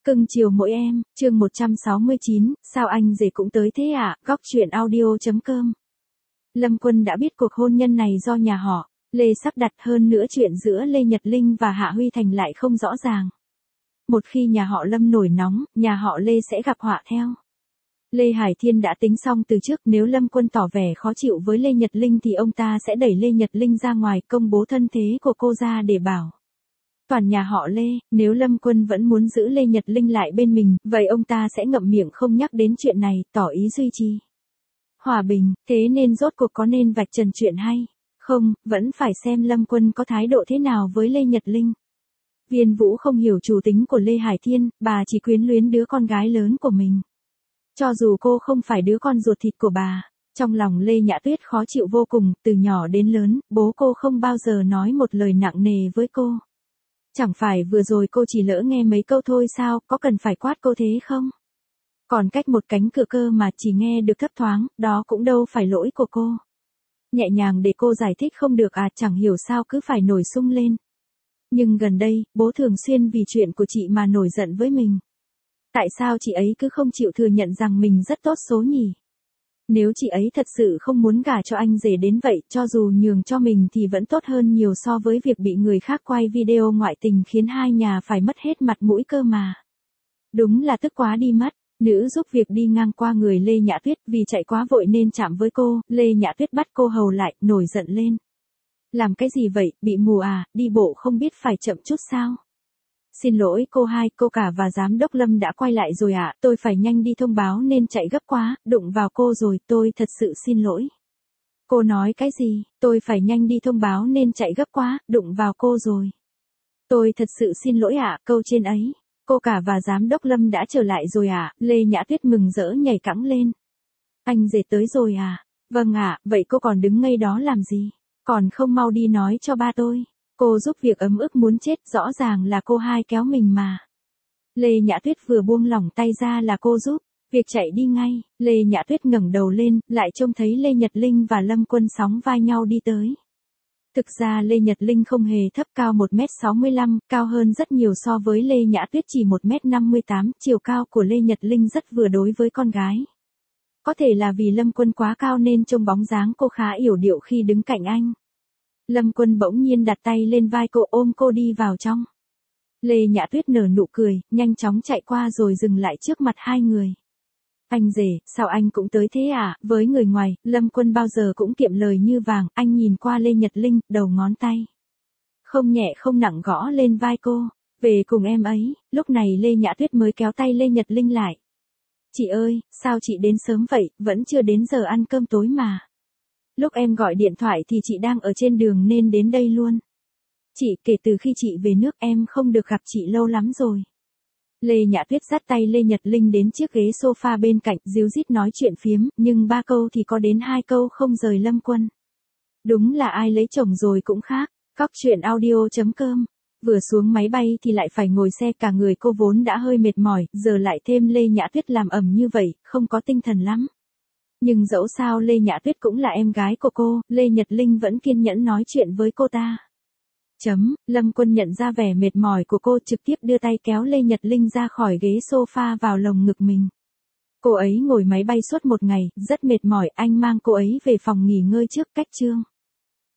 Cưng chiều mỗi em, chương 169, sao anh rể cũng tới thế ạ, góc chuyện audio.com. Lâm Quân đã biết cuộc hôn nhân này do nhà họ Lê sắp đặt, hơn nữa chuyện giữa Lê Nhật Linh và Hạ Huy Thành lại không rõ ràng. Một khi nhà họ Lâm nổi nóng, nhà họ Lê sẽ gặp họa theo. Lê Hải Thiên đã tính xong từ trước, nếu Lâm Quân tỏ vẻ khó chịu với Lê Nhật Linh thì ông ta sẽ đẩy Lê Nhật Linh ra ngoài, công bố thân thế của cô ra để bảo toàn nhà họ Lê. Nếu Lâm Quân vẫn muốn giữ Lê Nhật Linh lại bên mình, vậy ông ta sẽ ngậm miệng không nhắc đến chuyện này, tỏ ý duy trì hòa bình. Thế nên rốt cuộc có nên vạch trần chuyện hay không, vẫn phải xem Lâm Quân có thái độ thế nào với Lê Nhật Linh. Viên Vũ không hiểu chủ tính của Lê Hải Thiên, bà chỉ quyến luyến đứa con gái lớn của mình. Cho dù cô không phải đứa con ruột thịt của bà, trong lòng Lê Nhã Tuyết khó chịu vô cùng, từ nhỏ đến lớn, bố cô không bao giờ nói một lời nặng nề với cô. Chẳng phải vừa rồi cô chỉ lỡ nghe mấy câu thôi sao, có cần phải quát cô thế không? Còn cách một cánh cửa cơ mà chỉ nghe được thấp thoáng, đó cũng đâu phải lỗi của cô. Nhẹ nhàng để cô giải thích không được à, chẳng hiểu sao cứ phải nổi sung lên. Nhưng gần đây, bố thường xuyên vì chuyện của chị mà nổi giận với mình. Tại sao chị ấy cứ không chịu thừa nhận rằng mình rất tốt số nhỉ? Nếu chị ấy thật sự không muốn gả cho anh rể đến vậy, cho dù nhường cho mình thì vẫn tốt hơn nhiều so với việc bị người khác quay video ngoại tình khiến hai nhà phải mất hết mặt mũi cơ mà. Đúng là tức quá đi mất. Nữ giúp việc đi ngang qua người Lê Nhã Tuyết, vì chạy quá vội nên chạm với cô, Lê Nhã Tuyết bắt cô hầu lại, nổi giận lên. Làm cái gì vậy, bị mù à, đi bộ không biết phải chậm chút sao? Xin lỗi cô hai, cô cả và giám đốc Lâm đã quay lại rồi ạ, tôi phải nhanh đi thông báo nên chạy gấp quá, đụng vào cô rồi, tôi thật sự xin lỗi. Cô nói cái gì, tôi phải nhanh đi thông báo nên chạy gấp quá, đụng vào cô rồi. Tôi thật sự xin lỗi ạ, câu trên ấy. Cô cả và giám đốc Lâm đã trở lại rồi ạ, Lê Nhã Tuyết mừng rỡ nhảy cẫng lên. Anh rể tới rồi à? Vâng ạ, vậy cô còn đứng ngây đó làm gì? Còn không mau đi nói cho ba tôi. Cô giúp việc ấm ức muốn chết, rõ ràng là cô hai kéo mình mà. Lê Nhã Tuyết vừa buông lỏng tay ra là cô giúp việc chạy đi ngay. Lê Nhã Tuyết ngẩng đầu lên, lại trông thấy Lê Nhật Linh và Lâm Quân sóng vai nhau đi tới. Thực ra Lê Nhật Linh không hề thấp, cao 1m65, cao hơn rất nhiều so với Lê Nhã Tuyết chỉ 1m58, chiều cao của Lê Nhật Linh rất vừa đối với con gái. Có thể là vì Lâm Quân quá cao nên trông bóng dáng cô khá yểu điệu khi đứng cạnh anh. Lâm Quân bỗng nhiên đặt tay lên vai cô, ôm cô đi vào trong. Lê Nhã Tuyết nở nụ cười, nhanh chóng chạy qua rồi dừng lại trước mặt hai người. Anh rể, sao anh cũng tới thế à? Với người ngoài, Lâm Quân bao giờ cũng kiệm lời như vàng, anh nhìn qua Lê Nhật Linh, đầu ngón tay không nhẹ không nặng gõ lên vai cô. Về cùng em ấy. Lúc này Lê Nhã Tuyết mới kéo tay Lê Nhật Linh lại. Chị ơi, sao chị đến sớm vậy, vẫn chưa đến giờ ăn cơm tối mà. Lúc em gọi điện thoại thì chị đang ở trên đường nên đến đây luôn. Chị, kể từ khi chị về nước em không được gặp chị lâu lắm rồi. Lê Nhã Tuyết dắt tay Lê Nhật Linh đến chiếc ghế sofa bên cạnh, díu dít nói chuyện phiếm, nhưng 3 câu thì có đến 2 câu không rời Lâm Quân. Đúng là ai lấy chồng rồi cũng khác. Góc chuyện audio.com. Vừa xuống máy bay thì lại phải ngồi xe, cả người cô vốn đã hơi mệt mỏi, giờ lại thêm Lê Nhã Tuyết làm ầm như vậy, không có tinh thần lắm. Nhưng dẫu sao Lê Nhã Tuyết cũng là em gái của cô, Lê Nhật Linh vẫn kiên nhẫn nói chuyện với cô ta. Lâm Quân nhận ra vẻ mệt mỏi của cô, trực tiếp đưa tay kéo Lê Nhật Linh ra khỏi ghế sofa vào lồng ngực mình. Cô ấy ngồi máy bay suốt một ngày, rất mệt mỏi, anh mang cô ấy về phòng nghỉ ngơi trước, cách trương.